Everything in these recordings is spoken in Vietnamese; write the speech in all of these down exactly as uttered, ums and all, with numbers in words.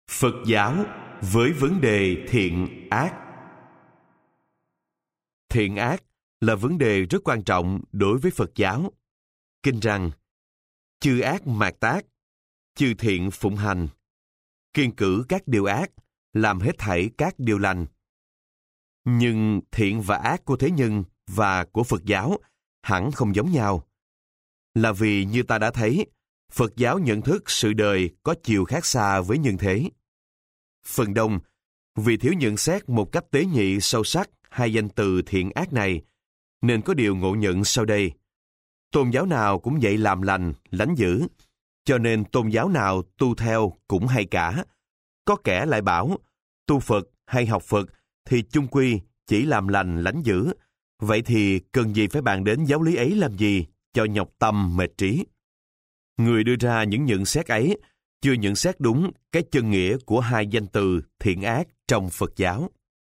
Phật giáo với vấn đề thiện ác. Thiện ác là vấn đề rất quan trọng đối với Phật giáo. Kinh rằng: chư ác mạt tác, chư thiện phụng hành, kiêng cữ các điều ác, làm hết thảy các điều lành. Nhưng thiện và ác của thế nhân và của Phật giáo hẳn không giống nhau. Là vì như ta đã thấy, Phật giáo nhận thức sự đời có chiều khác xa với nhân thế. Phần đông, vì thiếu nhận xét một cách tế nhị sâu sắc hai danh từ thiện ác này, nên có điều ngộ nhận sau đây. Tôn giáo nào cũng dạy làm lành, lánh dữ, cho nên tôn giáo nào tu theo cũng hay cả. Có kẻ lại bảo, tu Phật hay học Phật thì chung quy chỉ làm lành, lánh dữ. Vậy thì cần gì phải bàn đến giáo lý ấy làm gì, cho nhọc tâm mệt trí. Người đưa ra những nhận xét ấy chưa nhận xét đúng cái chân nghĩa của hai danh từ thiện ác trong Phật giáo.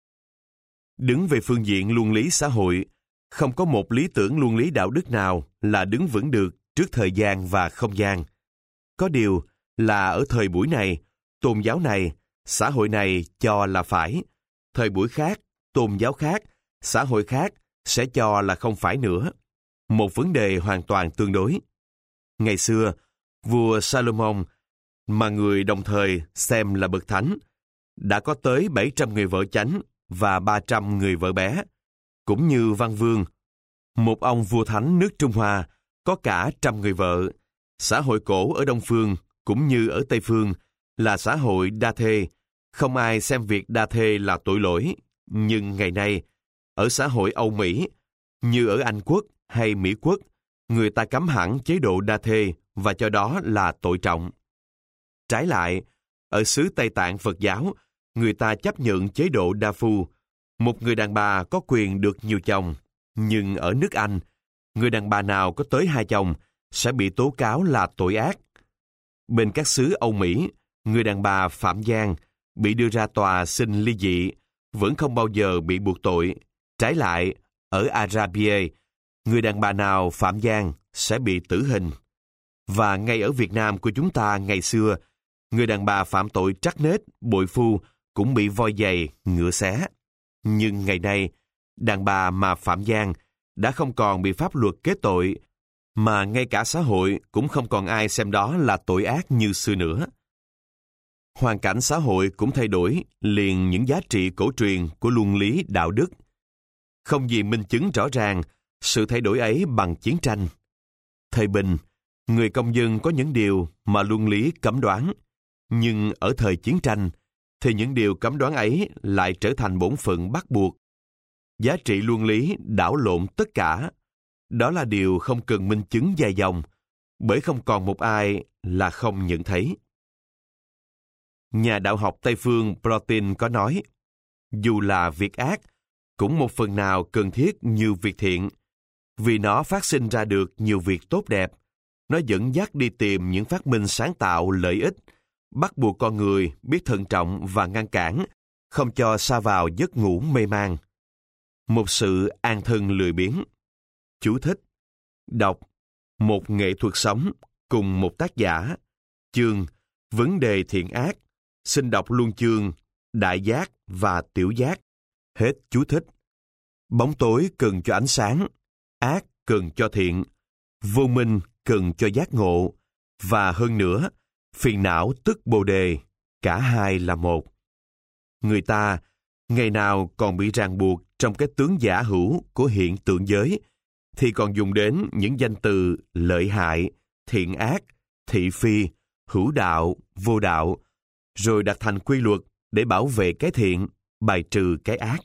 Đứng về phương diện luân lý xã hội, không có một lý tưởng luân lý đạo đức nào là đứng vững được trước thời gian và không gian. Có điều là ở thời buổi này, tôn giáo này, xã hội này cho là phải. Thời buổi khác, tôn giáo khác, xã hội khác sẽ cho là không phải nữa. Một vấn đề hoàn toàn tương đối. Ngày xưa, vua Salomon, mà người đồng thời xem là bậc thánh, đã có tới bảy trăm người vợ chánh và ba trăm người vợ bé. Cũng như Văn Vương, một ông vua thánh nước Trung Hoa, có cả trăm người vợ. Xã hội cổ ở Đông Phương, cũng như ở Tây Phương, là xã hội đa thê. Không ai xem việc đa thê là tội lỗi. Nhưng ngày nay, ở xã hội Âu Mỹ, như ở Anh Quốc hay Mỹ Quốc, người ta cấm hẳn chế độ đa thê và cho đó là tội trọng. Trái lại, ở xứ Tây Tạng Phật giáo, người ta chấp nhận chế độ đa phu. Một người đàn bà có quyền được nhiều chồng, nhưng ở nước Anh, người đàn bà nào có tới hai chồng sẽ bị tố cáo là tội ác. Bên các xứ Âu Mỹ, người đàn bà phạm gian bị đưa ra tòa xin ly dị, vẫn không bao giờ bị buộc tội. Trái lại, ở Arabia, người đàn bà nào phạm gian sẽ bị tử hình. Và ngay ở Việt Nam của chúng ta ngày xưa, người đàn bà phạm tội trắc nết, bội phu cũng bị voi giày, ngựa xé. Nhưng ngày nay, đàn bà mà phạm gian đã không còn bị pháp luật kết tội, mà ngay cả xã hội cũng không còn ai xem đó là tội ác như xưa nữa. Hoàn cảnh xã hội cũng thay đổi, liền những giá trị cổ truyền của luân lý đạo đức. Không gì minh chứng rõ ràng sự thay đổi ấy bằng chiến tranh. Thời bình, người công dân có những điều mà luân lý cấm đoán, nhưng ở thời chiến tranh thì những điều cấm đoán ấy lại trở thành bổn phận bắt buộc. Giá trị luân lý đảo lộn tất cả. Đó là điều không cần minh chứng dài dòng, bởi không còn một ai là không nhận thấy. Nhà đạo học Tây phương Protein có nói, dù là việc ác, cũng một phần nào cần thiết như việc thiện, vì nó phát sinh ra được nhiều việc tốt đẹp. Nó dẫn dắt đi tìm những phát minh sáng tạo lợi ích, bắt buộc con người biết thận trọng và ngăn cản, không cho sa vào giấc ngủ mê man. Một sự an thân lười biếng. Chú thích: đọc Một nghệ thuật sống cùng một tác giả. Chương Vấn đề thiện ác. Xin đọc luôn chương Đại giác và Tiểu giác. Hết chú thích. Bóng tối cần cho ánh sáng, ác cần cho thiện, vô minh cần cho giác ngộ, và hơn nữa, phiền não tức bồ đề, cả hai là một. Người ta ngày nào còn bị ràng buộc trong cái tướng giả hữu của hiện tượng giới, thì còn dùng đến những danh từ lợi hại, thiện ác, thị phi, hữu đạo, vô đạo, rồi đặt thành quy luật để bảo vệ cái thiện, bài trừ cái ác.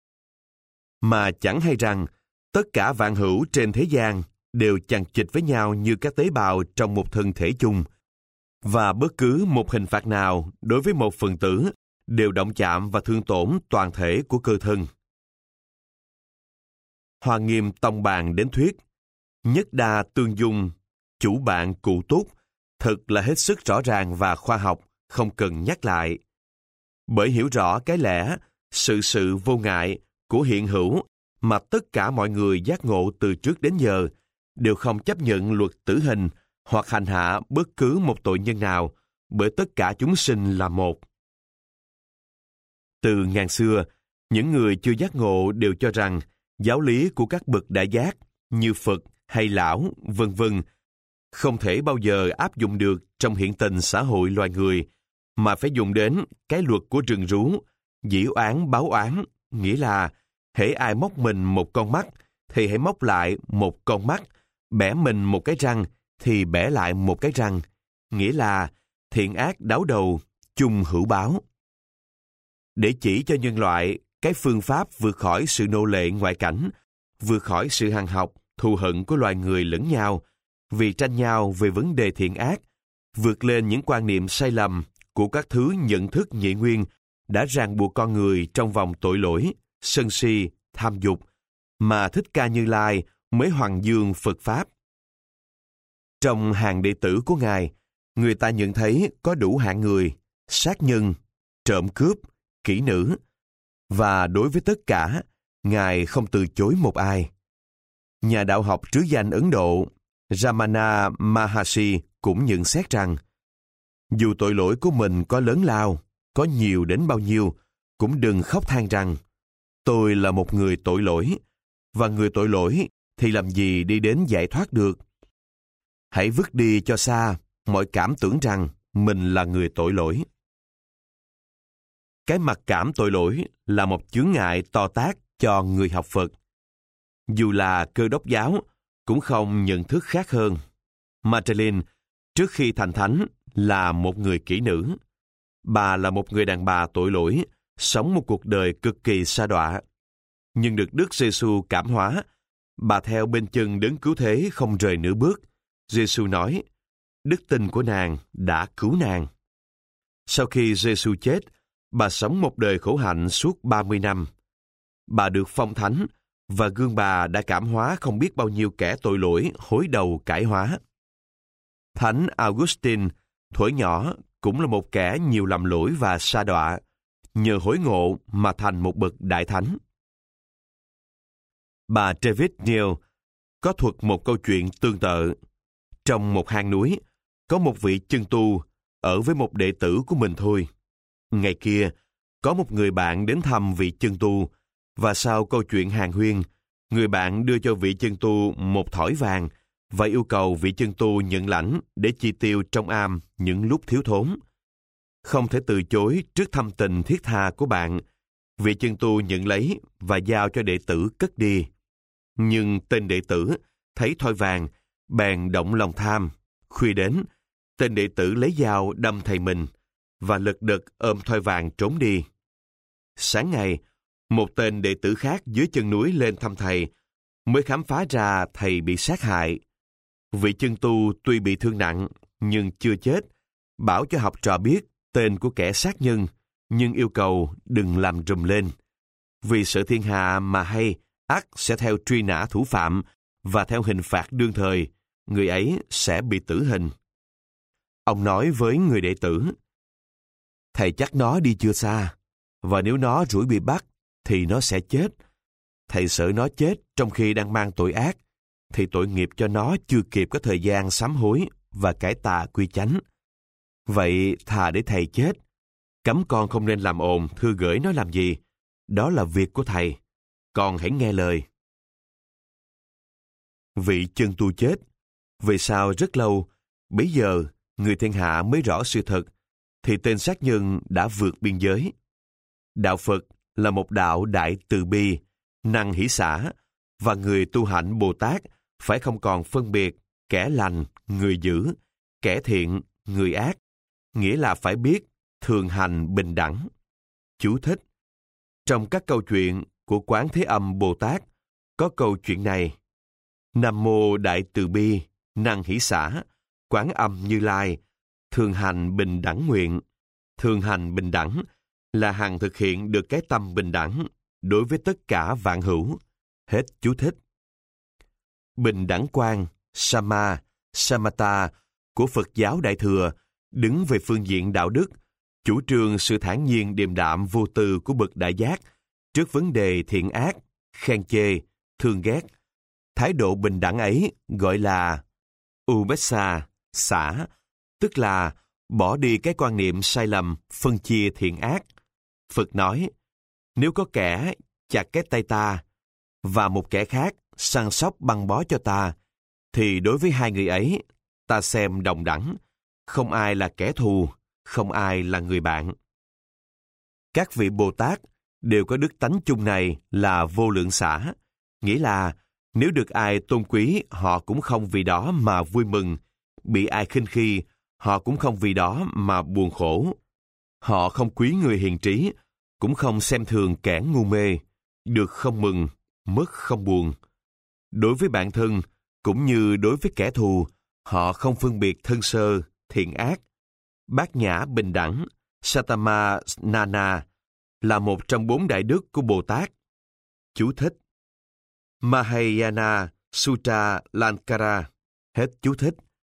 Mà chẳng hay rằng, tất cả vạn hữu trên thế gian đều chằng chịt với nhau như các tế bào trong một thân thể chung, và bất cứ một hình phạt nào đối với một phần tử đều động chạm và thương tổn toàn thể của cơ thân. Hoa Nghiêm tông bàn đến thuyết, nhất đa tương dung, chủ bạn cụ túc, thật là hết sức rõ ràng và khoa học, không cần nhắc lại. Bởi hiểu rõ cái lẽ, sự sự vô ngại của hiện hữu mà tất cả mọi người giác ngộ từ trước đến giờ, đều không chấp nhận luật tử hình hoặc hành hạ bất cứ một tội nhân nào, bởi tất cả chúng sinh là một. Từ ngàn xưa, những người chưa giác ngộ đều cho rằng giáo lý của các bậc đại giác như Phật hay Lão, vân vân không thể bao giờ áp dụng được trong hiện tình xã hội loài người, mà phải dùng đến cái luật của rừng rú, dĩ oán báo oán, nghĩa là hễ ai móc mình một con mắt thì hãy móc lại một con mắt, bẻ mình một cái răng thì bẻ lại một cái răng, nghĩa là thiện ác đáo đầu, chung hữu báo. Để chỉ cho nhân loại cái phương pháp vượt khỏi sự nô lệ ngoại cảnh, vượt khỏi sự hằn học, thù hận của loài người lẫn nhau, vì tranh nhau về vấn đề thiện ác, vượt lên những quan niệm sai lầm của các thứ nhận thức nhị nguyên đã ràng buộc con người trong vòng tội lỗi, sân si, tham dục, mà Thích Ca Như Lai mới hoằng dương Phật Pháp. Trong hàng đệ tử của Ngài, người ta nhận thấy có đủ hạng người, sát nhân, trộm cướp, kỹ nữ, và đối với tất cả, Ngài không từ chối một ai. Nhà đạo học trứ danh Ấn Độ, Ramana Maharshi cũng nhận xét rằng, dù tội lỗi của mình có lớn lao, có nhiều đến bao nhiêu, cũng đừng khóc than rằng, tôi là một người tội lỗi, và người tội lỗi thì làm gì đi đến giải thoát được. Hãy vứt đi cho xa mọi cảm tưởng rằng mình là người tội lỗi. Cái mặc cảm tội lỗi là một chướng ngại to tát cho người học Phật. Dù là Cơ Đốc giáo, cũng không nhận thức khác hơn. Magdalene, trước khi thành thánh, là một người kỹ nữ. Bà là một người đàn bà tội lỗi, sống một cuộc đời cực kỳ sa đọa. Nhưng được Đức Giêsu cảm hóa, bà theo bên chân đấng cứu thế không rời nửa bước. Giêsu nói, đức tin của nàng đã cứu nàng. Sau khi Giêsu chết, bà sống một đời khổ hạnh suốt ba mươi năm. Bà được phong thánh, và gương bà đã cảm hóa không biết bao nhiêu kẻ tội lỗi hối đầu cải hóa. Thánh Augustine, thuở nhỏ, cũng là một kẻ nhiều lầm lỗi và sa đọa, nhờ hối ngộ mà thành một bậc đại thánh. Bà David Neal có thuật một câu chuyện tương tự. Trong một hang núi, có một vị chân tu ở với một đệ tử của mình thôi. Ngày kia, có một người bạn đến thăm vị chân tu, và sau câu chuyện hàn huyên, người bạn đưa cho vị chân tu một thỏi vàng và yêu cầu vị chân tu nhận lãnh để chi tiêu trong am những lúc thiếu thốn. Không thể từ chối trước thâm tình thiết tha của bạn, vị chân tu nhận lấy và giao cho đệ tử cất đi. Nhưng tên đệ tử thấy thỏi vàng, bèn động lòng tham. Khuya đến, tên đệ tử lấy dao đâm thầy mình và lật đật ôm thỏi vàng trốn đi. Sáng ngày, một tên đệ tử khác dưới chân núi lên thăm thầy, mới khám phá ra thầy bị sát hại. Vị chân tu tuy bị thương nặng, nhưng chưa chết, bảo cho học trò biết tên của kẻ sát nhân, nhưng yêu cầu đừng làm rùm lên. Vì sợ thiên hạ mà hay, ắt sẽ theo truy nã thủ phạm, và theo hình phạt đương thời, người ấy sẽ bị tử hình. Ông nói với người đệ tử, thầy chắc nó đi chưa xa, và nếu nó rủi bị bắt, thì nó sẽ chết. Thầy sợ nó chết trong khi đang mang tội ác, thì tội nghiệp cho nó chưa kịp có thời gian sám hối và cải tà quy chánh. Vậy thà để thầy chết, cấm con không nên làm ồn thư gửi nó làm gì. Đó là việc của thầy, con hãy nghe lời. Vị chân tu chết. Về sau rất lâu, bấy giờ người thiên hạ mới rõ sự thật, thì tên sát nhân đã vượt biên giới. Đạo Phật là một đạo đại từ bi, năng hỷ xả, và người tu hạnh Bồ Tát phải không còn phân biệt kẻ lành, người dữ, kẻ thiện, người ác, nghĩa là phải biết thường hành bình đẳng. Chú thích: trong các câu chuyện của Quán Thế Âm Bồ Tát có câu chuyện này: Nam mô Đại Từ Bi, năng hỷ xả, Quán Âm Như Lai, thường hành bình đẳng nguyện. Thường hành bình đẳng là hằng thực hiện được cái tâm bình đẳng đối với tất cả vạn hữu. Hết chú thích. Bình đẳng quan, Sama, Samatha của Phật giáo Đại Thừa đứng về phương diện đạo đức, chủ trương sự thản nhiên điềm đạm vô tư của bậc đại giác trước vấn đề thiện ác, khen chê, thương ghét. Thái độ bình đẳng ấy gọi là Ubesa, xả, tức là bỏ đi cái quan niệm sai lầm phân chia thiện ác. Phật nói, nếu có kẻ chặt cái tay ta và một kẻ khác săn sóc băng bó cho ta, thì đối với hai người ấy, ta xem đồng đẳng, không ai là kẻ thù, không ai là người bạn. Các vị Bồ Tát đều có đức tánh chung này là vô lượng xả, nghĩa là nếu được ai tôn quý, họ cũng không vì đó mà vui mừng, bị ai khinh khi, họ cũng không vì đó mà buồn khổ. Họ không quý người hiền trí, cũng không xem thường kẻ ngu mê, được không mừng, mất không buồn. Đối với bạn thân, cũng như đối với kẻ thù, họ không phân biệt thân sơ, thiện ác. Bát nhã bình đẳng, Satama Nana, là một trong bốn đại đức của Bồ Tát. Chú thích. Mahayana Sutta Lankara. Hết chú thích.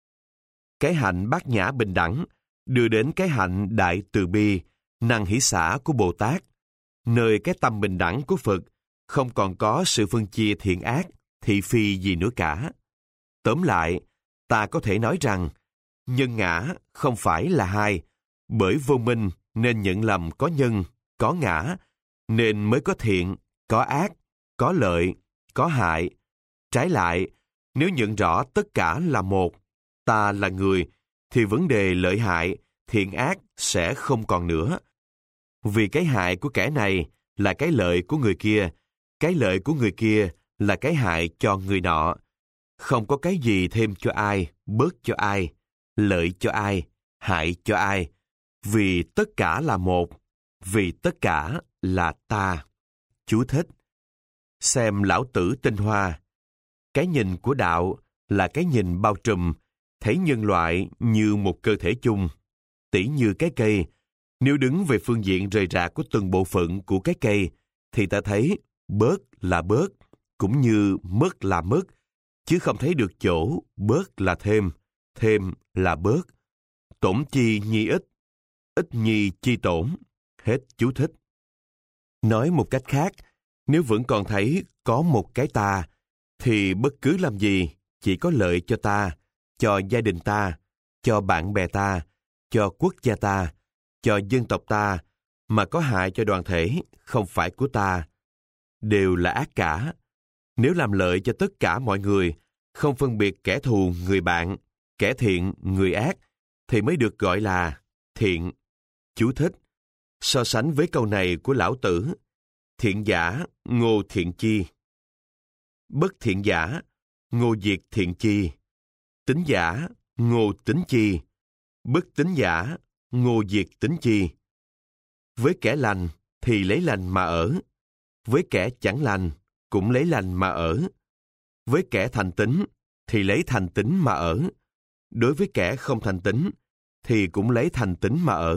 Cái hạnh bát nhã bình đẳng đưa đến cái hạnh đại từ bi, năng hỷ xả của Bồ Tát, nơi cái tâm bình đẳng của Phật không còn có sự phân chia thiện ác, thị phi gì nữa cả. Tóm lại, ta có thể nói rằng, nhân ngã không phải là hai, bởi vô minh nên nhận lầm có nhân, có ngã, nên mới có thiện, có ác, có lợi, có hại. Trái lại, nếu nhận rõ tất cả là một, ta là người, thì vấn đề lợi hại, thiện ác sẽ không còn nữa. Vì cái hại của kẻ này là cái lợi của người kia, cái lợi của người kia là cái hại cho người nọ. Không có cái gì thêm cho ai, bớt cho ai, lợi cho ai, hại cho ai. Vì tất cả là một, vì tất cả là ta. Chú thích. Xem Lão Tử Tinh Hoa. Cái nhìn của đạo là cái nhìn bao trùm, thấy nhân loại như một cơ thể chung. Tỉ như cái cây, nếu đứng về phương diện rời rạc của từng bộ phận của cái cây, thì ta thấy bớt là bớt, cũng như mất là mất, chứ không thấy được chỗ bớt là thêm, thêm là bớt. Tổn chi nhi ít, ít nhi chi tổn. Hết chú thích. Nói một cách khác, nếu vẫn còn thấy có một cái ta, thì bất cứ làm gì chỉ có lợi cho ta, cho gia đình ta, cho bạn bè ta, cho quốc gia ta, cho dân tộc ta, mà có hại cho đoàn thể không phải của ta, đều là ác cả. Nếu làm lợi cho tất cả mọi người, không phân biệt kẻ thù người bạn, kẻ thiện người ác, thì mới được gọi là thiện. Chú thích. So sánh với câu này của Lão Tử, thiện giả ngô thiện chi, bất thiện giả ngô diệt thiện chi, tín giả ngô tín chi, bất tín giả ngô diệt tín chi. Với kẻ lành thì lấy lành mà ở, với kẻ chẳng lành cũng lấy lành mà ở, với kẻ thành tín thì lấy thành tín mà ở, đối với kẻ không thành tín thì cũng lấy thành tín mà ở.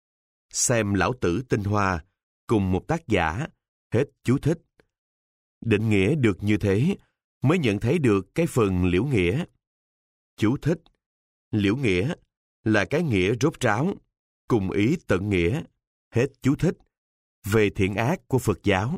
Xem Lão Tử Tinh Hoa, cùng một tác giả. Hết chú thích. Định nghĩa được như thế mới nhận thấy được cái phần liễu nghĩa. Chú thích. Liễu nghĩa là cái nghĩa rốt ráo, cùng ý tận nghĩa. Hết chú thích. Về thiện ác của Phật giáo.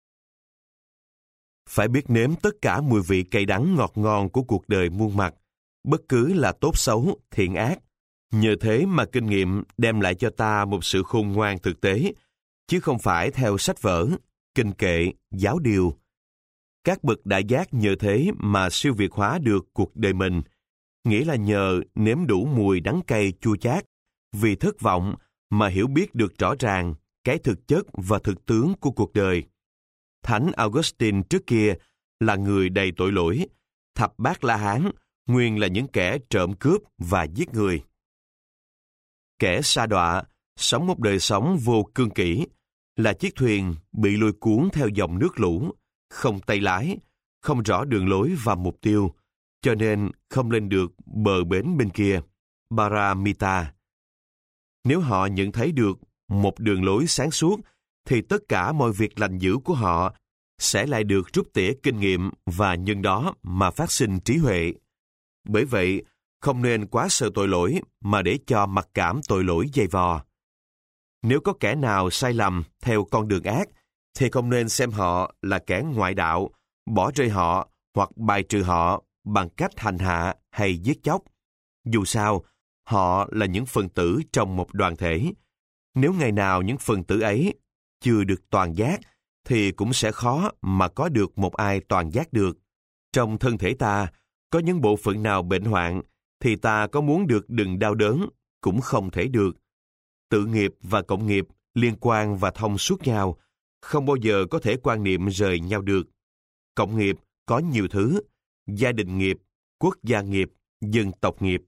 Phải biết nếm tất cả mùi vị cay đắng ngọt ngon của cuộc đời muôn mặt, bất cứ là tốt xấu, thiện ác. Nhờ thế mà kinh nghiệm đem lại cho ta một sự khôn ngoan thực tế, chứ không phải theo sách vở, kinh kệ, giáo điều. Các bậc đại giác nhờ thế mà siêu việt hóa được cuộc đời mình, nghĩa là nhờ nếm đủ mùi đắng cay chua chát, vì thất vọng mà hiểu biết được rõ ràng cái thực chất và thực tướng của cuộc đời. Thánh Augustine trước kia là người đầy tội lỗi, thập bát La Hán nguyên là những kẻ trộm cướp và giết người. Kẻ sa đọa, sống một đời sống vô cương kỷ, là chiếc thuyền bị lôi cuốn theo dòng nước lũ, không tay lái, không rõ đường lối và mục tiêu, cho nên không lên được bờ bến bên kia, Paramita. Nếu họ nhận thấy được một đường lối sáng suốt, thì tất cả mọi việc lành dữ của họ sẽ lại được rút tỉa kinh nghiệm và nhân đó mà phát sinh trí huệ. Bởi vậy, không nên quá sợ tội lỗi mà để cho mặc cảm tội lỗi dày vò. Nếu có kẻ nào sai lầm theo con đường ác, thì không nên xem họ là kẻ ngoại đạo, bỏ rơi họ hoặc bài trừ họ bằng cách hành hạ hay giết chóc. Dù sao, họ là những phần tử trong một đoàn thể. Nếu ngày nào những phần tử ấy chưa được toàn giác, thì cũng sẽ khó mà có được một ai toàn giác được. Trong thân thể ta, có những bộ phận nào bệnh hoạn, thì ta có muốn được đừng đau đớn, cũng không thể được. Tự nghiệp và cộng nghiệp liên quan và thông suốt nhau, không bao giờ có thể quan niệm rời nhau được. Cộng nghiệp có nhiều thứ: gia đình nghiệp, quốc gia nghiệp, dân tộc nghiệp.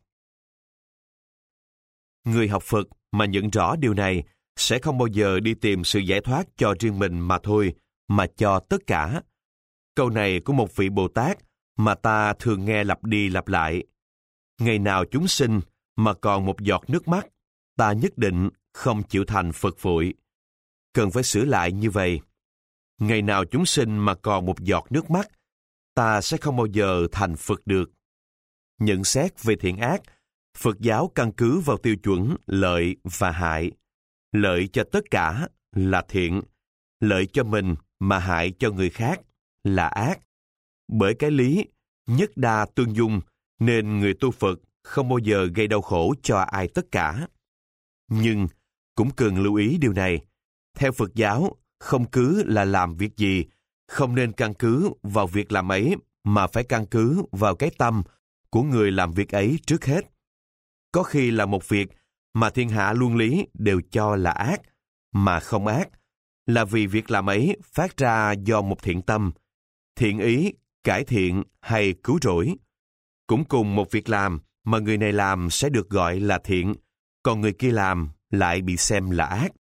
Người học Phật mà nhận rõ điều này sẽ không bao giờ đi tìm sự giải thoát cho riêng mình mà thôi, mà cho tất cả. Câu này của một vị Bồ Tát mà ta thường nghe lặp đi lặp lại: ngày nào chúng sinh mà còn một giọt nước mắt, ta nhất định không chịu thành Phật vội. Cần phải sửa lại như vậy: ngày nào chúng sinh mà còn một giọt nước mắt, ta sẽ không bao giờ thành Phật được. Nhận xét về thiện ác, Phật giáo căn cứ vào tiêu chuẩn lợi và hại. Lợi cho tất cả là thiện, lợi cho mình mà hại cho người khác là ác. Bởi cái lý nhất đa tương dung, nên người tu Phật không bao giờ gây đau khổ cho ai tất cả. Nhưng cũng cần lưu ý điều này: theo Phật giáo, không cứ là làm việc gì, không nên căn cứ vào việc làm ấy, mà phải căn cứ vào cái tâm của người làm việc ấy trước hết. Có khi là một việc mà thiên hạ luân lý đều cho là ác, mà không ác, là vì việc làm ấy phát ra do một thiện tâm, thiện ý, cải thiện hay cứu rỗi. Cũng cùng một việc làm mà người này làm sẽ được gọi là thiện, còn người kia làm lại bị xem là ác.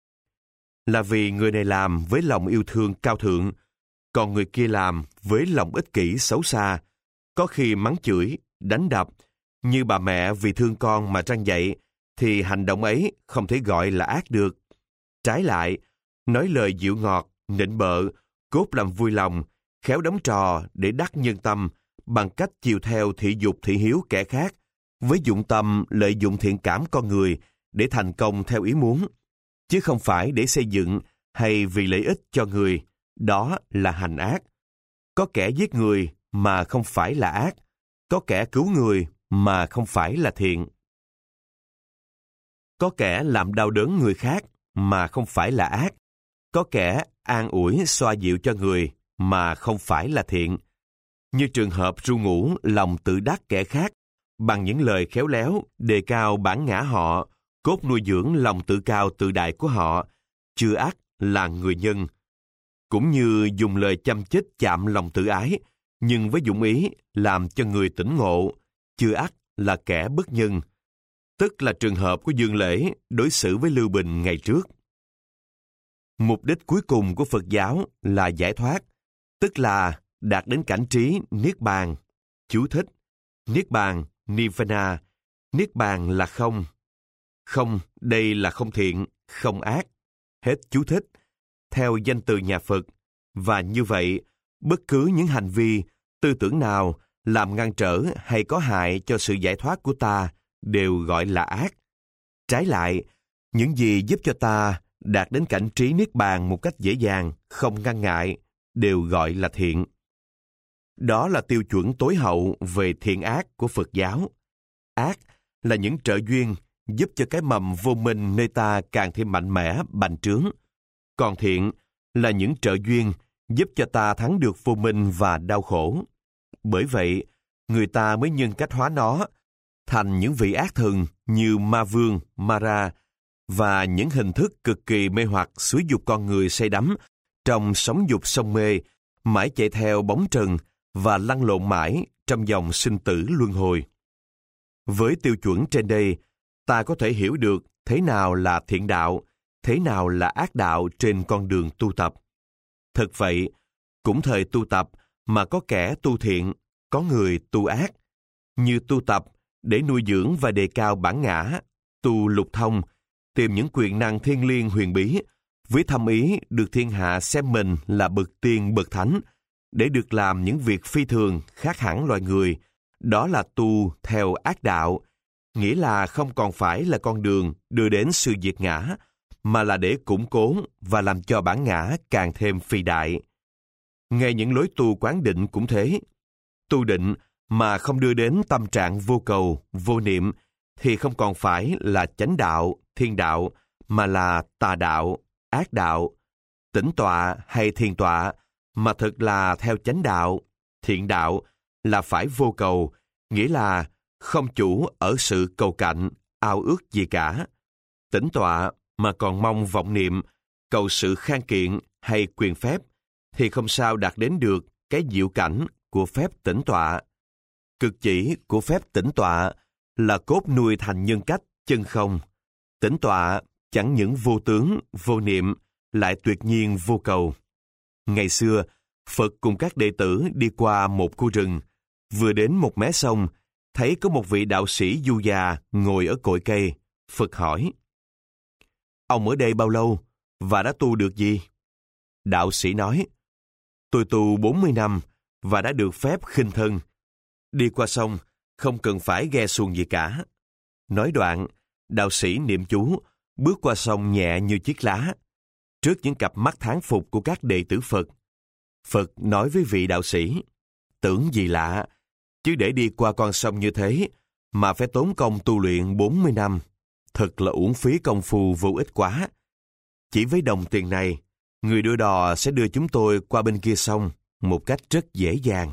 Là vì người này làm với lòng yêu thương cao thượng, còn người kia làm với lòng ích kỷ xấu xa, có khi mắng chửi, đánh đập. Như bà mẹ vì thương con mà răn dạy, thì hành động ấy không thể gọi là ác được. Trái lại, nói lời dịu ngọt, nịnh bợ, cốt làm vui lòng, khéo đóng trò để đắc nhân tâm, bằng cách chiều theo thị dục thị hiếu kẻ khác, với dụng tâm lợi dụng thiện cảm con người để thành công theo ý muốn, chứ không phải để xây dựng hay vì lợi ích cho người, đó là hành ác. Có kẻ giết người mà không phải là ác, có kẻ cứu người mà không phải là thiện. Có kẻ làm đau đớn người khác mà không phải là ác, có kẻ an ủi xoa dịu cho người mà không phải là thiện. Như trường hợp ru ngủ lòng tự đắc kẻ khác bằng những lời khéo léo đề cao bản ngã họ, cốt nuôi dưỡng lòng tự cao tự đại của họ, chưa ắt là người nhân. Cũng như dùng lời châm chích chạm lòng tự ái, nhưng với dụng ý làm cho người tỉnh ngộ, chưa ắt là kẻ bất nhân. Tức là trường hợp của Dương Lễ đối xử với Lưu Bình ngày trước. Mục đích cuối cùng của Phật giáo là giải thoát, tức là đạt đến cảnh trí Niết Bàn. Chú thích: Niết Bàn, Nirvana. Niết Bàn là không. Không, đây là không thiện, không ác. Hết chú thích. Theo danh từ nhà Phật. Và như vậy, bất cứ những hành vi, tư tưởng nào làm ngăn trở hay có hại cho sự giải thoát của ta đều gọi là ác. Trái lại, những gì giúp cho ta đạt đến cảnh trí Niết Bàn một cách dễ dàng, không ngăn ngại, đều gọi là thiện. Đó là tiêu chuẩn tối hậu về thiện ác của Phật giáo. Ác là những trợ duyên giúp cho cái mầm vô minh nơi ta càng thêm mạnh mẽ, bành trướng. Còn thiện là những trợ duyên giúp cho ta thắng được vô minh và đau khổ. Bởi vậy, người ta mới nhân cách hóa nó thành những vị ác thần như ma vương, Mara và những hình thức cực kỳ mê hoặc xúi dục con người say đắm trong sóng dục sông mê, mãi chạy theo bóng trần và lăn lộn mãi trong dòng sinh tử luân hồi. Với tiêu chuẩn trên đây, ta có thể hiểu được thế nào là thiện đạo, thế nào là ác đạo trên con đường tu tập. Thật vậy, cũng thời tu tập mà có kẻ tu thiện, có người tu ác. Như tu tập để nuôi dưỡng và đề cao bản ngã, tu lục thông, tìm những quyền năng thiên liêng huyền bí, với thâm ý được thiên hạ xem mình là bậc tiên bậc thánh, để được làm những việc phi thường khác hẳn loài người. Đó là tu theo ác đạo, nghĩa là không còn phải là con đường đưa đến sự diệt ngã, mà là để củng cố và làm cho bản ngã càng thêm phi đại. Ngay những lối tu quán định cũng thế. Tu định mà không đưa đến tâm trạng vô cầu, vô niệm, thì không còn phải là chánh đạo, thiên đạo, mà là tà đạo, ác đạo, tĩnh tọa hay thiền tọa mà thực là theo chánh đạo, thiện đạo là phải vô cầu, nghĩa là không chủ ở sự cầu cạnh, ao ước gì cả. Tĩnh tọa mà còn mong vọng niệm, cầu sự khang kiện hay quyền phép, thì không sao đạt đến được cái diệu cảnh của phép tĩnh tọa. Cực chỉ của phép tĩnh tọa là cốt nuôi thành nhân cách chân không. Tĩnh tọa chẳng những vô tướng, vô niệm, lại tuyệt nhiên vô cầu. Ngày xưa, Phật cùng các đệ tử đi qua một khu rừng, vừa đến một mé sông, thấy có một vị đạo sĩ du già ngồi ở cội cây. Phật hỏi: "Ông ở đây bao lâu và đã tu được gì?" Đạo sĩ nói: "Tôi tu bốn mươi năm và đã được phép khinh thân. Đi qua sông, không cần phải ghe xuồng gì cả." Nói đoạn, đạo sĩ niệm chú, bước qua sông nhẹ như chiếc lá. Trước những cặp mắt thán phục của các đệ tử Phật, Phật nói với vị đạo sĩ: "Tưởng gì lạ, chứ để đi qua con sông như thế mà phải tốn công tu luyện bốn mươi năm. Thật là uổng phí công phu vô ích quá. Chỉ với đồng tiền này, người đưa đò sẽ đưa chúng tôi qua bên kia sông một cách rất dễ dàng."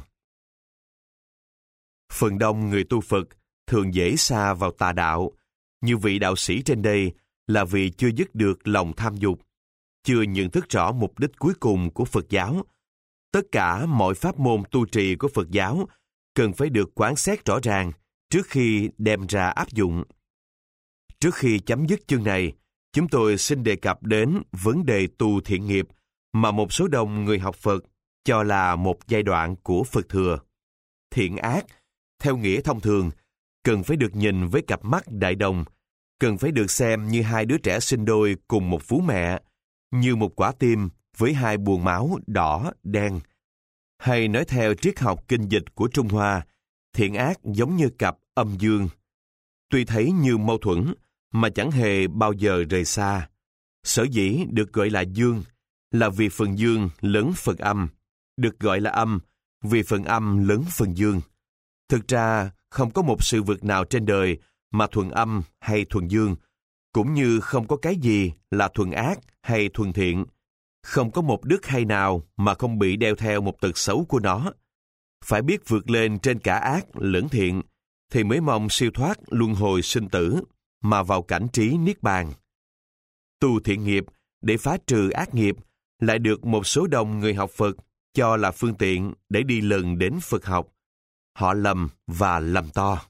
Phần đông người tu Phật thường dễ sa vào tà đạo, như vị đạo sĩ trên đây, là vì chưa dứt được lòng tham dục, chưa nhận thức rõ mục đích cuối cùng của Phật giáo. Tất cả mọi pháp môn tu trì của Phật giáo cần phải được quán xét rõ ràng trước khi đem ra áp dụng. Trước khi chấm dứt chương này, chúng tôi xin đề cập đến vấn đề tu thiện nghiệp mà một số đông người học Phật cho là một giai đoạn của Phật thừa. Thiện ác, theo nghĩa thông thường, cần phải được nhìn với cặp mắt đại đồng, cần phải được xem như hai đứa trẻ sinh đôi cùng một vú mẹ, như một quả tim với hai buồng máu đỏ, đen. Hay nói theo triết học kinh dịch của Trung Hoa, thiện ác giống như cặp âm dương. Tuy thấy như mâu thuẫn, mà chẳng hề bao giờ rời xa. Sở dĩ được gọi là dương, là vì phần dương lớn phần âm, được gọi là âm vì phần âm lớn phần dương. Thực ra, không có một sự vật nào trên đời mà thuần âm hay thuần dương, cũng như không có cái gì là thuần ác hay thuần thiện. Không có một đức hay nào mà không bị đeo theo một tật xấu của nó. Phải biết vượt lên trên cả ác lẫn thiện, thì mới mong siêu thoát luân hồi sinh tử, mà vào cảnh trí niết bàn. Tu thiện nghiệp để phá trừ ác nghiệp lại được một số đông người học Phật cho là phương tiện để đi lần đến Phật học. Họ lầm và lầm to.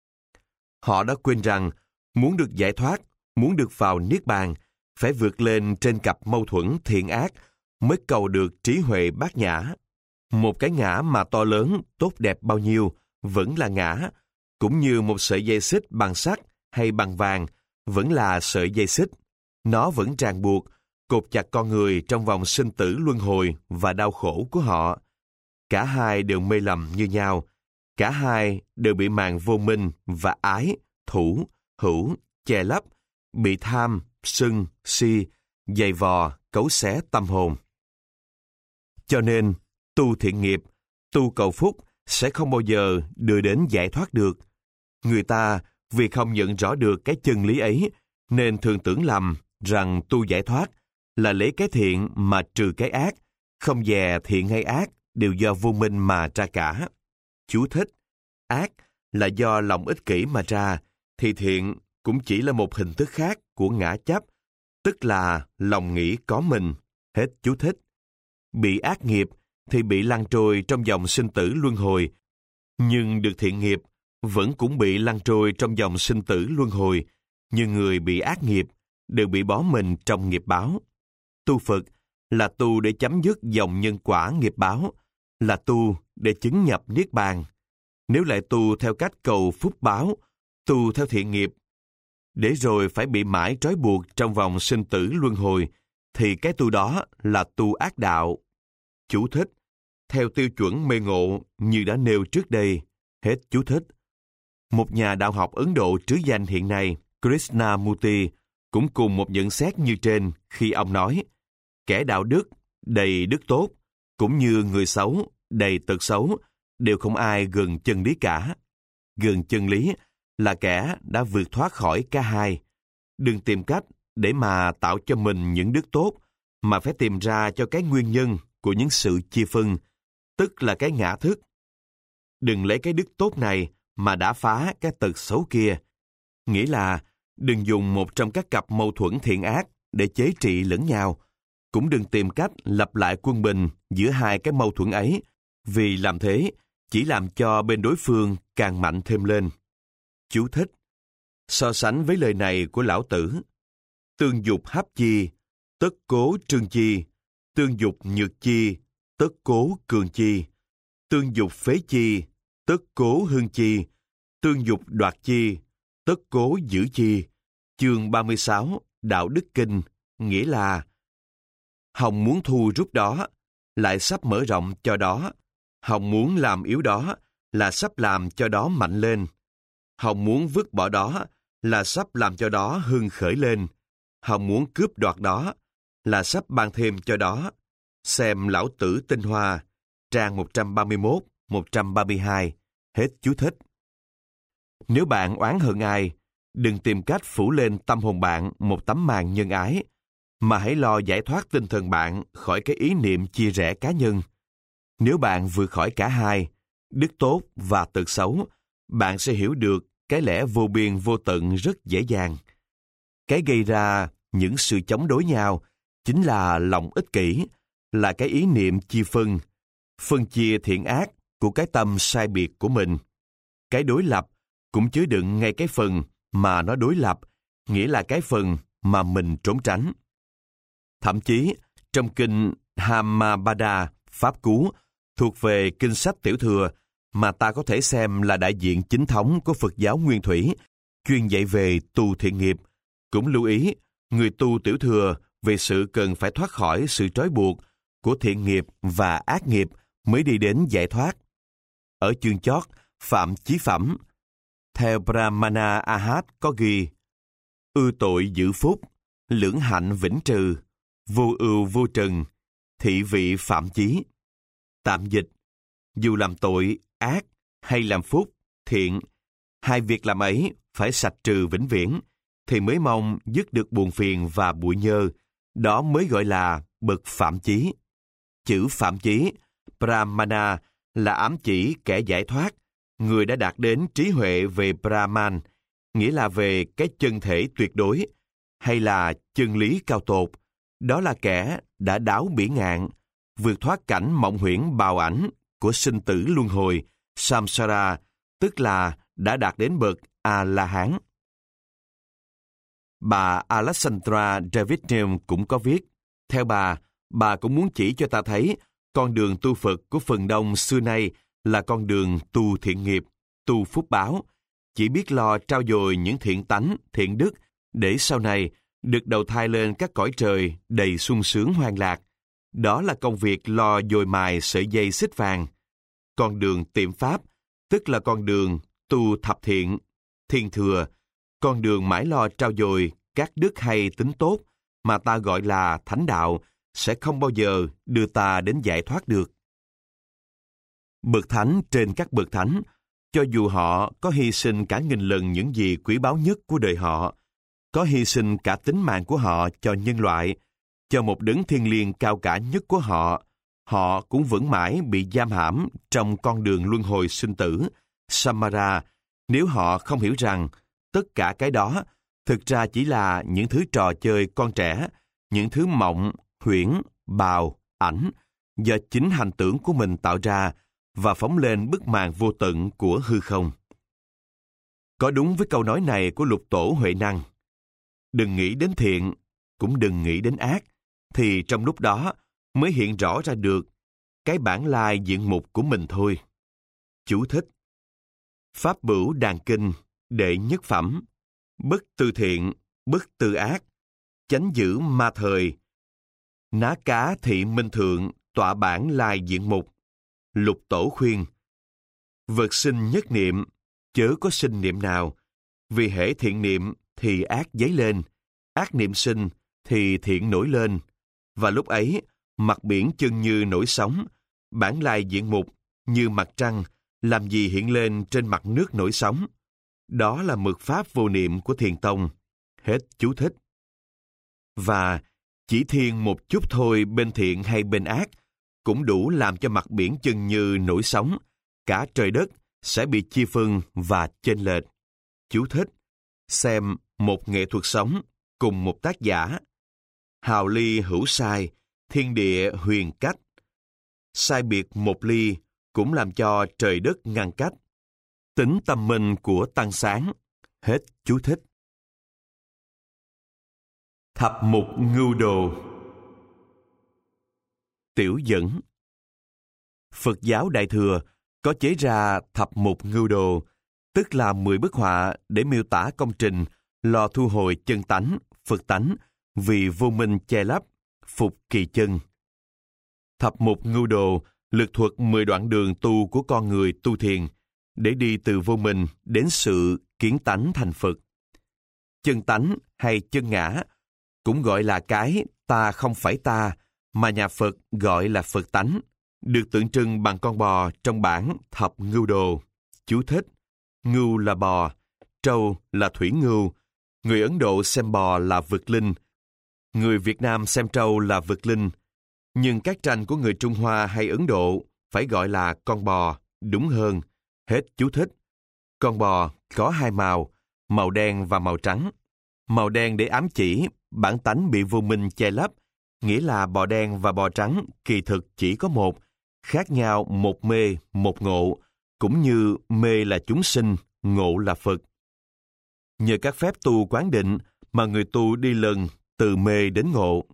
Họ đã quên rằng muốn được giải thoát, muốn được vào niết bàn, phải vượt lên trên cặp mâu thuẫn thiện ác mới cầu được trí huệ bát nhã. Một cái ngã mà to lớn, tốt đẹp bao nhiêu vẫn là ngã, cũng như một sợi dây xích bằng sắt hay bằng vàng vẫn là sợi dây xích. Nó vẫn ràng buộc, cột chặt con người trong vòng sinh tử luân hồi và đau khổ của họ. Cả hai đều mê lầm như nhau. Cả hai đều bị màn vô minh và ái, thủ, hữu, che lấp, bị tham, sân, si, dày vò, cấu xé tâm hồn. Cho nên, tu thiện nghiệp, tu cầu phúc sẽ không bao giờ đưa đến giải thoát được. Người ta vì không nhận rõ được cái chân lý ấy, nên thường tưởng lầm rằng tu giải thoát là lấy cái thiện mà trừ cái ác, không dè thiện hay ác đều do vô minh mà ra cả. Chú thích: ác là do lòng ích kỷ mà ra, thì thiện cũng chỉ là một hình thức khác của ngã chấp, tức là lòng nghĩ có mình. Hết chú thích. Bị ác nghiệp thì bị lăn trôi trong dòng sinh tử luân hồi, nhưng được thiện nghiệp vẫn cũng bị lăn trôi trong dòng sinh tử luân hồi, như người bị ác nghiệp đều bị bó mình trong nghiệp báo. Tu Phật là tu để chấm dứt dòng nhân quả nghiệp báo, là tu để chứng nhập niết bàn. Nếu lại tu theo cách cầu phúc báo, tu theo thiện nghiệp, để rồi phải bị mãi trói buộc trong vòng sinh tử luân hồi, thì cái tu đó là tu ác đạo. Chú thích: theo tiêu chuẩn mê ngộ như đã nêu trước đây. Hết chú thích. Một nhà đạo học Ấn Độ trứ danh hiện nay, Krishnamurti, cũng cùng một nhận xét như trên khi ông nói: kẻ đạo đức đầy đức tốt, cũng như người xấu đầy tật xấu, đều không ai gần chân lý cả. Gần chân lý là kẻ đã vượt thoát khỏi cả hai. Đừng tìm cách để mà tạo cho mình những đức tốt, mà phải tìm ra cho cái nguyên nhân của những sự chia phân, tức là cái ngã thức. Đừng lấy cái đức tốt này mà đả phá cái tật xấu kia. Nghĩa là đừng dùng một trong các cặp mâu thuẫn thiện ác để chế trị lẫn nhau. Cũng đừng tìm cách lập lại quân bình giữa hai cái mâu thuẫn ấy, vì làm thế chỉ làm cho bên đối phương càng mạnh thêm lên. Chú thích. So sánh với lời này của Lão Tử: tương dục hấp chi, tất cố trương chi; tương dục nhược chi, tất cố cường chi; tương dục phế chi, tất cố hưng chi; tương dục đoạt chi, tất cố giữ chi. Chương ba mươi sáu, Đạo Đức Kinh, nghĩa là: hòng muốn thu rút đó, lại sắp mở rộng cho đó; hòng muốn làm yếu đó, là sắp làm cho đó mạnh lên; hòng muốn vứt bỏ đó, là sắp làm cho đó hưng khởi lên; hòng muốn cướp đoạt đó, là sắp ban thêm cho đó. Xem Lão Tử Tinh Hoa, trang một trăm ba mươi mốt, một trăm ba mươi hai. Hết chú thích. Nếu bạn oán hận ai, đừng tìm cách phủ lên tâm hồn bạn một tấm màn nhân ái, mà hãy lo giải thoát tinh thần bạn khỏi cái ý niệm chia rẽ cá nhân. Nếu bạn vượt khỏi cả hai, đức tốt và tật xấu, bạn sẽ hiểu được cái lẽ vô biên vô tận rất dễ dàng. Cái gây ra những sự chống đối nhau chính là lòng ích kỷ, là cái ý niệm chia phân, phân chia thiện ác của cái tâm sai biệt của mình. Cái đối lập cũng chứa đựng ngay cái phần mà nó đối lập, nghĩa là cái phần mà mình trốn tránh. Thậm chí, trong kinh Hammapada, Pháp Cú, thuộc về kinh sách Tiểu Thừa, mà ta có thể xem là đại diện chính thống của Phật giáo Nguyên Thủy, chuyên dạy về tu thiện nghiệp, cũng lưu ý người tu Tiểu Thừa về sự cần phải thoát khỏi sự trói buộc của thiện nghiệp và ác nghiệp mới đi đến giải thoát. Ở chương chót, Phạm Chí Phẩm, theo Brahmana Ahat có ghi: ư tội giữ phúc, lưỡng hạnh vĩnh trừ, vô ưu vô trần, thị vị phạm chí. Tạm dịch: dù làm tội, ác, hay làm phúc, thiện, hai việc làm ấy phải sạch trừ vĩnh viễn, thì mới mong dứt được buồn phiền và bụi nhơ. Đó mới gọi là bậc phạm chí. Chữ phạm chí, Brahmana, là ám chỉ kẻ giải thoát, người đã đạt đến trí huệ về Brahman, nghĩa là về cái chân thể tuyệt đối, hay là chân lý cao tột. Đó là kẻ đã đáo bỉ ngạn, vượt thoát cảnh mộng huyễn bào ảnh của sinh tử luân hồi, samsara, tức là đã đạt đến bậc A-la-hán. Bà Alexandra Davidneum cũng có viết: theo bà, bà cũng muốn chỉ cho ta thấy con đường tu Phật của phần đông xưa nay là con đường tu thiện nghiệp, tu phúc báo, chỉ biết lo trao dồi những thiện tánh, thiện đức để sau này được đầu thai lên các cõi trời đầy sung sướng hoan lạc. Đó là công việc lo dồi mài sợi dây xích vàng. Con đường tiệm pháp, tức là con đường tu thập thiện, thiên thừa, con đường mãi lo trao dồi các đức hay tính tốt mà ta gọi là thánh đạo, sẽ không bao giờ đưa ta đến giải thoát được. Bậc thánh trên các bậc thánh, cho dù họ có hy sinh cả nghìn lần những gì quý báu nhất của đời họ, có hy sinh cả tính mạng của họ cho nhân loại, cho một đấng thiêng liêng cao cả nhất của họ, họ cũng vẫn mãi bị giam hãm trong con đường luân hồi sinh tử, Samara, nếu họ không hiểu rằng tất cả cái đó thực ra chỉ là những thứ trò chơi con trẻ, những thứ mộng, huyễn, bào, ảnh, do chính hành tưởng của mình tạo ra và phóng lên bức màn vô tận của hư không. Có đúng với câu nói này của Lục Tổ Huệ Năng: đừng nghĩ đến thiện, cũng đừng nghĩ đến ác, thì trong lúc đó mới hiện rõ ra được cái bản lai diện mục của mình thôi. Chú thích: Pháp Bửu Đàn Kinh, đệ nhất phẩm: bất tư thiện, bất tư ác, chánh giữ ma thời, ná cá thị minh thượng, tọa bản lai diện mục. Lục Tổ khuyên: vật sinh nhất niệm, chớ có sinh niệm nào, vì hễ thiện niệm thì ác dấy lên, ác niệm sinh thì thiện nổi lên, và lúc ấy mặt biển chân như nổi sóng, bản lai diện mục như mặt trăng, làm gì hiện lên trên mặt nước nổi sóng. Đó là mực pháp vô niệm của Thiền Tông. Hết chú thích. và chỉ thiên một chút thôi bên thiện hay bên ác cũng đủ làm cho mặt biển chừng như nổi sóng, cả trời đất sẽ bị chia phân và chênh lệch. Chú thích: xem Một nghệ thuật sống cùng một tác giả. Hào ly hữu sai, thiên địa huyền cách. Sai biệt một ly cũng làm cho trời đất ngăn cách. Tính tâm minh của tăng sáng. Hết chú thích. Thập mục ngưu đồ. Tiểu dẫn. Phật giáo Đại Thừa có chế ra thập mục ngưu đồ, tức là mười bức họa để miêu tả công trình lo thu hồi chân tánh, Phật tánh vì vô minh che lấp, phục kỳ chân. Thập mục ngưu đồ lược thuật mười đoạn đường tu của con người tu thiền để đi từ vô minh đến sự kiến tánh thành Phật. Chân tánh hay chân ngã cũng gọi là cái ta không phải ta mà nhà Phật gọi là Phật tánh, được tượng trưng bằng con bò trong bản thập ngưu đồ. Chú thích: ngưu là bò, trâu là thủy ngưu. Người Ấn Độ xem bò là vực linh, người Việt Nam xem trâu là vực linh. Nhưng các tranh của người Trung Hoa hay Ấn Độ phải gọi là con bò, đúng hơn. Hết chú thích. Con bò có hai màu, màu đen và màu trắng. Màu đen để ám chỉ bản tánh bị vô minh che lấp, nghĩa là bò đen và bò trắng kỳ thực chỉ có một, khác nhau một mê, một ngộ, cũng như mê là chúng sinh, ngộ là Phật. Nhờ các phép tu quán định mà người tu đi lần từ mê đến ngộ.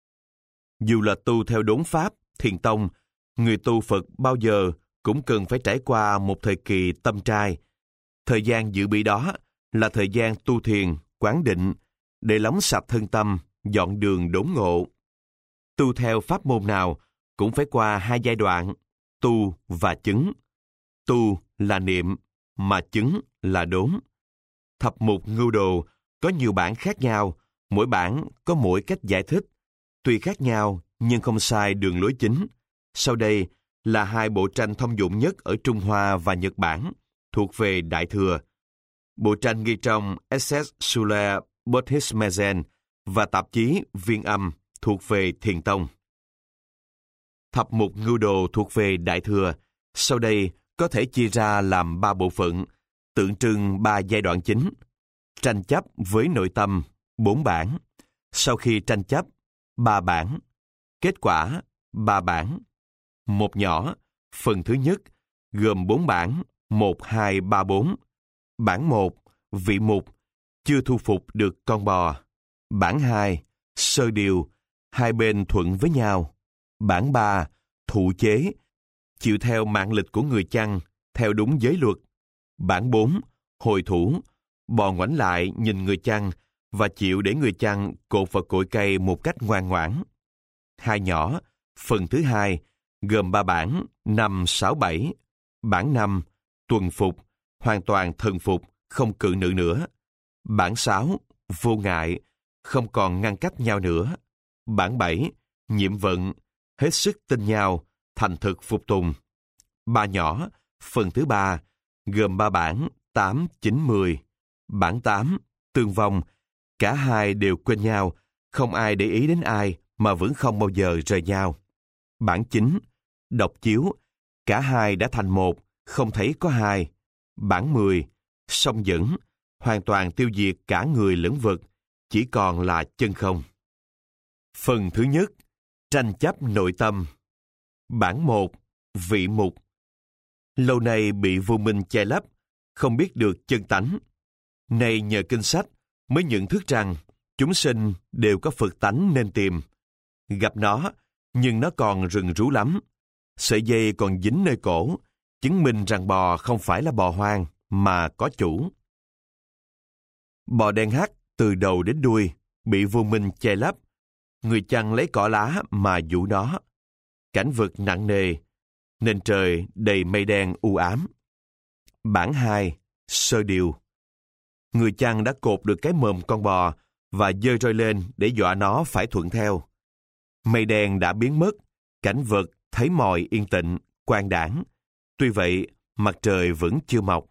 Dù là tu theo đốn pháp, thiền tông, người tu Phật bao giờ cũng cần phải trải qua một thời kỳ tâm trai. Thời gian dự bị đó là thời gian tu thiền, quán định, để lóng sạch thân tâm, dọn đường đốn ngộ. Tu theo pháp môn nào cũng phải qua hai giai đoạn, tu và chứng. Tu là niệm, mà chứng là đốn. Thập mục ngưu đồ có nhiều bản khác nhau, mỗi bản có mỗi cách giải thích. Tuy khác nhau nhưng không sai đường lối chính. Sau đây là hai bộ tranh thông dụng nhất ở Trung Hoa và Nhật Bản, thuộc về Đại Thừa. Bộ tranh ghi trong Esses sulle Buddhismesen và tạp chí Viên Âm thuộc về Thiền Tông. Thập mục ngưu đồ thuộc về Đại Thừa, sau đây có thể chia ra làm ba bộ phận, tượng trưng ba giai đoạn chính. Tranh chấp với nội tâm, bốn bản. Sau khi tranh chấp, ba bản. Kết quả, ba bản. Một nhỏ, phần thứ nhất, gồm bốn bản, một, hai, ba, bốn. Bản một, vị mục, chưa thu phục được con bò. Bản hai, sơ điều, hai bên thuận với nhau. Bản ba, thụ chế, chịu theo mạng lịch của người chăn, theo đúng giới luật. Bản bốn, hồi thủ, bò ngoảnh lại nhìn người chăn và chịu để người chăn cột vào cội cây một cách ngoan ngoãn. Hai nhỏ, phần thứ hai, gồm ba bản, năm, sáu, bảy. Bản năm, tuần phục, hoàn toàn thần phục, không cự nữ nữa. Bản sáu, vô ngại, không còn ngăn cách nhau nữa. Bản bảy, nhiệm vận, hết sức tin nhau, thành thực phục tùng. Ba nhỏ, phần thứ ba, gồm ba bản, tám, chín, mười. Bản tám, tương vong, cả hai đều quên nhau, không ai để ý đến ai mà vẫn không bao giờ rời nhau. Bản chín, độc chiếu, cả hai đã thành một, không thấy có hai. Bản mười, song dẫn, hoàn toàn tiêu diệt cả người lẫn vật, chỉ còn là chân không. Phần thứ nhất, tranh chấp nội tâm. Bản một, vị mục. Lâu nay bị vô minh che lấp, không biết được chân tánh. Nay nhờ kinh sách mới nhận thức rằng chúng sinh đều có Phật tánh nên tìm. Gặp nó, nhưng nó còn rừng rú lắm. Sợi dây còn dính nơi cổ, chứng minh rằng bò không phải là bò hoang, mà có chủ. Bò đen hắt từ đầu đến đuôi, bị vô minh che lấp. Người chăn lấy cỏ lá mà dụ nó. Cảnh vật nặng nề, nên trời đầy mây đen u ám. Bản hai, sơ điều. Người chăn đã cột được cái mồm con bò và giơ roi lên để dọa nó phải thuận theo. Mây đen đã biến mất, cảnh vật thấy mòi yên tĩnh, quang đãng. Tuy vậy, mặt trời vẫn chưa mọc.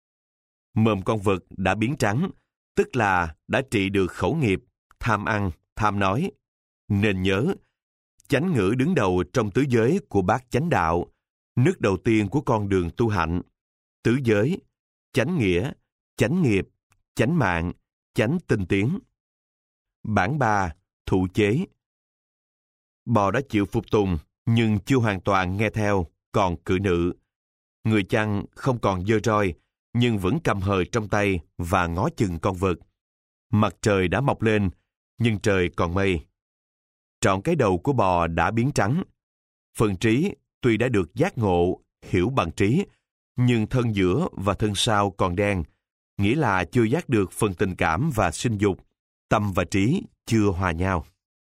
Mồm con vật đã biến trắng, tức là đã trị được khẩu nghiệp, tham ăn, tham nói. Nên nhớ, chánh ngữ đứng đầu trong tứ giới của bát chánh đạo, nước đầu tiên của con đường tu hạnh. Tứ giới, chánh nghĩa, chánh nghiệp, chánh mạng, chánh tinh tiến. Bản ba, thụ chế. Bò đã chịu phục tùng, nhưng chưa hoàn toàn nghe theo, còn cự nữ. Người chăn không còn giơ roi, nhưng vẫn cầm hời trong tay và ngó chừng con vật. Mặt trời đã mọc lên, nhưng trời còn mây. Trọn cái đầu của bò đã biến trắng. Phần trí tuy đã được giác ngộ, hiểu bằng trí, nhưng thân giữa và thân sau còn đen, nghĩa là chưa giác được phần tình cảm và sinh dục, tâm và trí chưa hòa nhau.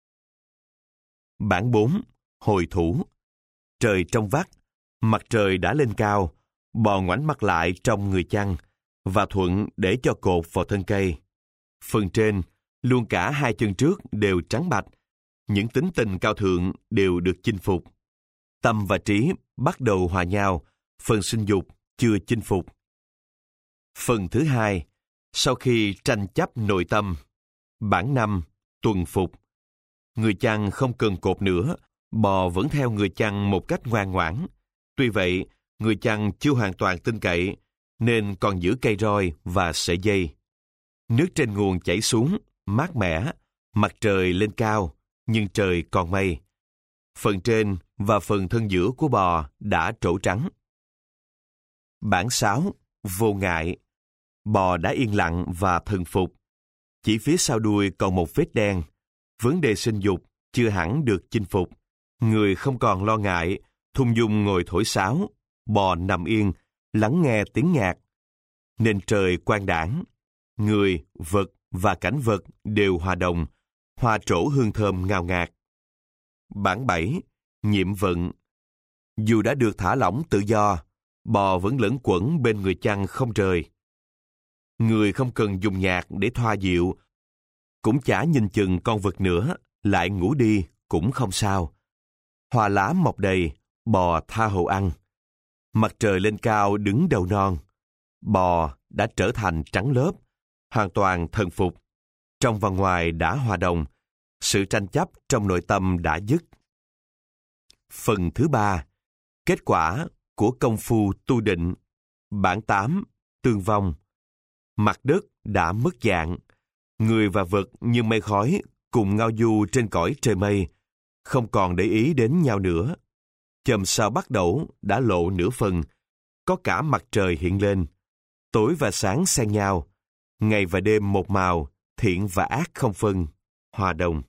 Bản bốn, hồi thủ. Trời trong vắt, mặt trời đã lên cao, bò ngoảnh mặt lại trong người chăn, và thuận để cho cột vào thân cây. Phần trên, luôn cả hai chân trước đều trắng bạch, những tính tình cao thượng đều được chinh phục. Tâm và trí bắt đầu hòa nhau, phần sinh dục chưa chinh phục. Phần thứ hai, sau khi tranh chấp nội tâm. Bản năm, tuần phục. Người chăn không cần cột nữa, bò vẫn theo người chăn một cách ngoan ngoãn. Tuy vậy, người chăn chưa hoàn toàn tin cậy, nên còn giữ cây roi và sợi dây. Nước trên nguồn chảy xuống, mát mẻ, mặt trời lên cao, nhưng trời còn mây. Phần trên và phần thân giữa của bò đã trổ trắng. Bản sáu, vô ngại. Bò đã yên lặng và thần phục. Chỉ phía sau đuôi còn một vết đen. Vấn đề sinh dục chưa hẳn được chinh phục. Người không còn lo ngại, thung dung ngồi thổi sáo. Bò nằm yên, lắng nghe tiếng nhạc. Nên trời quang đãng. Người, vật và cảnh vật đều hòa đồng, hòa trổ hương thơm ngào ngạt. Bản bảy, nhiệm vận. Dù đã được thả lỏng tự do, bò vẫn lẫn quẩn bên người chăn không rời. Người không cần dùng nhạc để thoa dịu, cũng chả nhìn chừng con vật nữa, lại ngủ đi cũng không sao. Hoa lá mọc đầy, bò tha hồ ăn. Mặt trời lên cao đứng đầu non, bò đã trở thành trắng lớp, hoàn toàn thần phục. Trong và ngoài đã hòa đồng, sự tranh chấp trong nội tâm đã dứt. Phần thứ ba, kết quả của công phu tu định. Bản tám, tương vong. Mặt đất đã mất dạng, người và vật như mây khói cùng ngao du trên cõi trời mây, không còn để ý đến nhau nữa. Chòm sao bắt đầu đã lộ nửa phần, có cả mặt trời hiện lên. Tối và sáng xen nhau, ngày và đêm một màu, thiện và ác không phân, hòa đồng.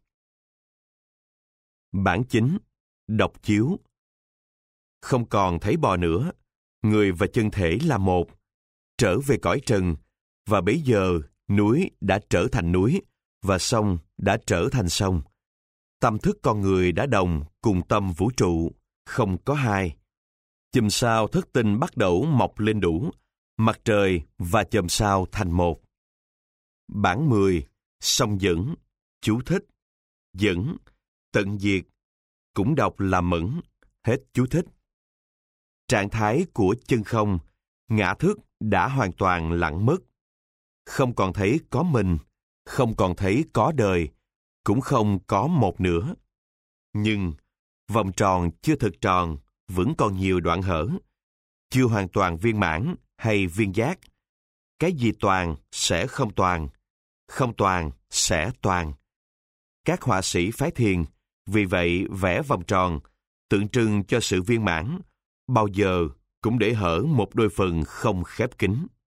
Bản chín, độc chiếu. Không còn thấy bò nữa, người và chân thể là một, trở về cõi trần, và bấy giờ núi đã trở thành núi, và sông đã trở thành sông. Tâm thức con người đã đồng cùng tâm vũ trụ, không có hai. Chùm sao thất tinh bắt đầu mọc lên đủ, mặt trời và chòm sao thành một. Bản mười, song dẫn, chú thích. Dẫn, tận diệt, cũng đọc là mẫn, hết chú thích. Trạng thái của chân không, ngã thức đã hoàn toàn lặng mất. Không còn thấy có mình, không còn thấy có đời, cũng không có một nữa. Nhưng, vòng tròn chưa thực tròn, vẫn còn nhiều đoạn hở. Chưa hoàn toàn viên mãn hay viên giác. Cái gì toàn sẽ không toàn, không toàn sẽ toàn. Các họa sĩ phái thiền, vì vậy vẽ vòng tròn, tượng trưng cho sự viên mãn, bao giờ cũng để hở một đôi phần không khép kín.